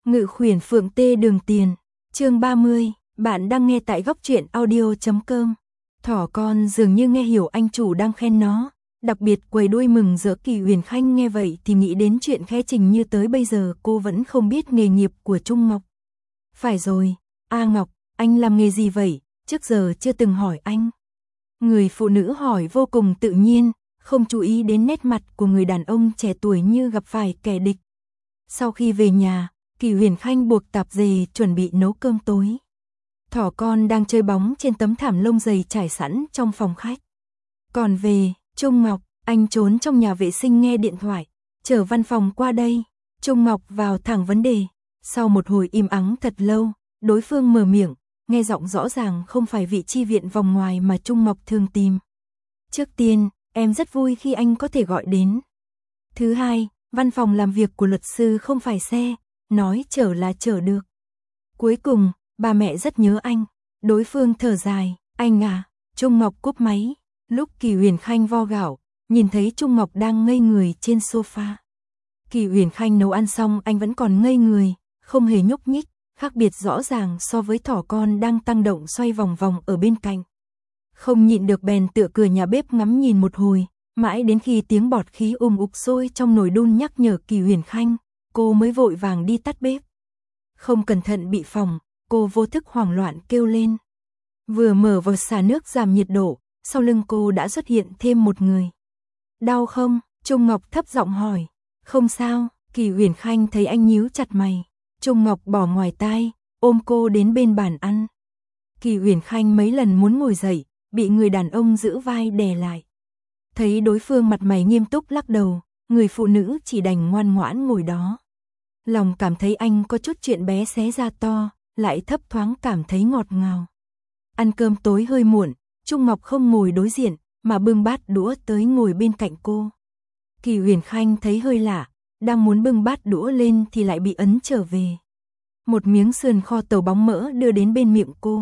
Ngự khuyển phượng tê đường tiền, chương 30, bạn đang nghe tại góc truyện audio.com. Thỏ con dường như nghe hiểu anh chủ đang khen nó, đặc biệt quầy đuôi mừng rỡ. Kỳ Huyền Khanh nghe vậy thì nghĩ đến chuyện Khẽ Trình Như tới bây giờ cô vẫn không biết nghề nghiệp của Trung Ngọc. Phải rồi, A Ngọc, anh làm nghề gì vậy? Trước giờ chưa từng hỏi anh. Người phụ nữ hỏi vô cùng tự nhiên, không chú ý đến nét mặt của người đàn ông trẻ tuổi như gặp phải kẻ địch. Sau khi về nhà, Kỳ Huyền Khanh buộc tạp dề chuẩn bị nấu cơm tối. Thỏ con đang chơi bóng trên tấm thảm lông dày trải sẵn trong phòng khách. Còn về, Trung Ngọc, anh trốn trong nhà vệ sinh nghe điện thoại, chờ văn phòng qua đây. Trung Ngọc vào thẳng vấn đề. Sau một hồi im ắng thật lâu, đối phương mở miệng, nghe giọng rõ ràng không phải vị chi viện vòng ngoài mà Trung Ngọc thường tìm. Trước tiên, em rất vui khi anh có thể gọi đến. Thứ hai, văn phòng làm việc của luật sư không phải xe, nói chở là chở được. Cuối cùng, bà mẹ rất nhớ anh. Đối phương thở dài, anh à. Trung Ngọc cúp máy. Lúc Kỳ Huyền Khanh vo gạo, nhìn thấy Trung Ngọc đang ngây người trên sofa. Kỳ Huyền Khanh nấu ăn xong anh vẫn còn ngây người, không hề nhúc nhích, khác biệt rõ ràng so với thỏ con đang tăng động xoay vòng vòng ở bên cạnh. Không nhịn được bèn tựa cửa nhà bếp ngắm nhìn một hồi, mãi đến khi tiếng bọt khí ục sôi trong nồi đun nhắc nhở Kỳ Huyền Khanh, cô mới vội vàng đi tắt bếp. Không cẩn thận bị phỏng, cô vô thức hoảng loạn kêu lên. Vừa mở vòi xả nước giảm nhiệt độ, sau lưng cô đã xuất hiện thêm một người. Đau không? Trung Ngọc thấp giọng hỏi. Không sao. Kỳ Huyền Khanh thấy anh nhíu chặt mày. Trung Ngọc bỏ ngoài tai, ôm cô đến bên bàn ăn. Kỳ Huyền Khanh mấy lần muốn ngồi dậy, bị người đàn ông giữ vai đè lại. Thấy đối phương mặt mày nghiêm túc lắc đầu, người phụ nữ chỉ đành ngoan ngoãn ngồi đó. Lòng cảm thấy anh có chút chuyện bé xé ra to, lại thấp thoáng cảm thấy ngọt ngào. Ăn cơm tối hơi muộn, Trung Ngọc không ngồi đối diện, mà bưng bát đũa tới ngồi bên cạnh cô. Kỳ Huyền Khanh thấy hơi lạ, đang muốn bưng bát đũa lên thì lại bị ấn trở về. Một miếng sườn kho tàu bóng mỡ đưa đến bên miệng cô.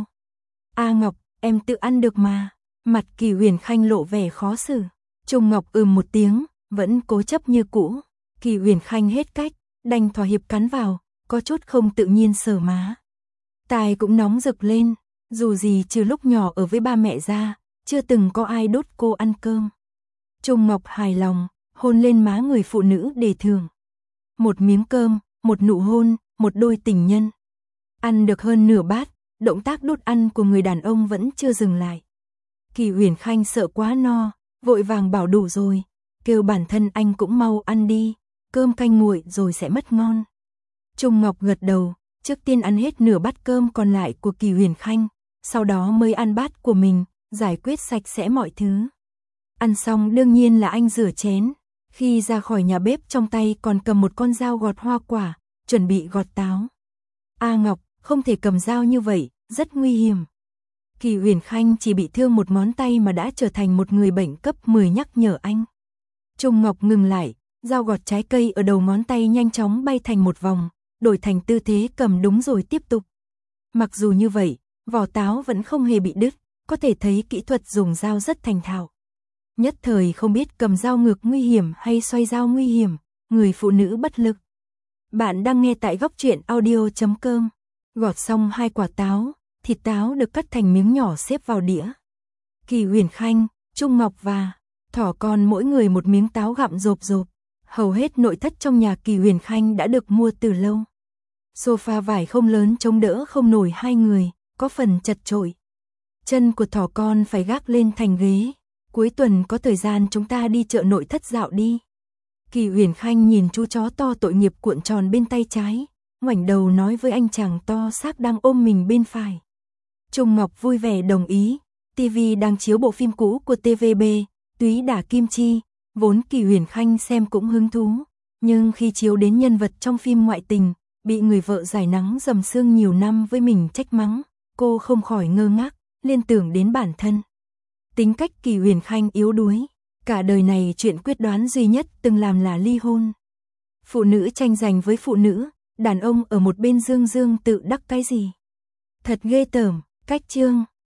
A Ngọc, em tự ăn được mà. Mặt Kỳ Huyền Khanh lộ vẻ khó xử. Trung Ngọc một tiếng, vẫn cố chấp như cũ. Kỳ Huyền Khanh hết cách, đành thỏa hiệp cắn vào, có chút không tự nhiên sờ má. Tai cũng nóng rực lên, dù gì trừ lúc nhỏ ở với ba mẹ ra, chưa từng có ai đốt cô ăn cơm. Trung Ngọc hài lòng, hôn lên má người phụ nữ để thưởng. Một miếng cơm, một nụ hôn, một đôi tình nhân. Ăn được hơn nửa bát, động tác đút ăn của người đàn ông vẫn chưa dừng lại. Kỳ Huyền Khanh sợ quá no, vội vàng bảo đủ rồi, kêu bản thân anh cũng mau ăn đi, cơm canh nguội rồi sẽ mất ngon. Trung Ngọc gật đầu, trước tiên ăn hết nửa bát cơm còn lại của Kỳ Huyền Khanh, sau đó mới ăn bát của mình, giải quyết sạch sẽ mọi thứ. Ăn xong đương nhiên là anh rửa chén, khi ra khỏi nhà bếp trong tay còn cầm một con dao gọt hoa quả, chuẩn bị gọt táo. A Ngọc, không thể cầm dao như vậy, rất nguy hiểm. Kỳ Huyền Khanh chỉ bị thương một ngón tay mà đã trở thành một người bệnh cấp 10 nhắc nhở anh. Trung Ngọc ngừng lại, dao gọt trái cây ở đầu ngón tay nhanh chóng bay thành một vòng, đổi thành tư thế cầm đúng rồi tiếp tục. Mặc dù như vậy, vỏ táo vẫn không hề bị đứt, có thể thấy kỹ thuật dùng dao rất thành thạo. Nhất thời không biết cầm dao ngược nguy hiểm hay xoay dao nguy hiểm, người phụ nữ bất lực. Bạn đang nghe tại góc truyện audio.com. Gọt xong 2 quả táo, thịt táo được cắt thành miếng nhỏ xếp vào đĩa. Kỳ Huyền Khanh, Trung Ngọc và thỏ con mỗi người một miếng táo gặm rộp rộp. Hầu hết nội thất trong nhà Kỳ Huyền Khanh đã được mua từ lâu. Sofa vải không lớn chống đỡ không nổi hai người, có phần chật chội. Chân của thỏ con phải gác lên thành ghế. Cuối tuần có thời gian chúng ta đi chợ nội thất dạo đi. Kỳ Huyền Khanh nhìn chú chó to tội nghiệp cuộn tròn bên tay trái, ngoảnh đầu nói với anh chàng to xác đang ôm mình bên phải. Trung Ngọc vui vẻ đồng ý. TV đang chiếu bộ phim cũ của TVB, Túy Đả Kim Chi, vốn Kỳ Huyền Khanh xem cũng hứng thú, nhưng khi chiếu đến nhân vật trong phim ngoại tình, bị người vợ giải nắng dầm sương nhiều năm với mình trách mắng, cô không khỏi ngơ ngác, liên tưởng đến bản thân. Tính cách Kỳ Huyền Khanh yếu đuối, cả đời này chuyện quyết đoán duy nhất từng làm là ly hôn. Phụ nữ tranh giành với phụ nữ, đàn ông ở một bên dương dương tự đắc cái gì. Thật ghê tởm, cách chương.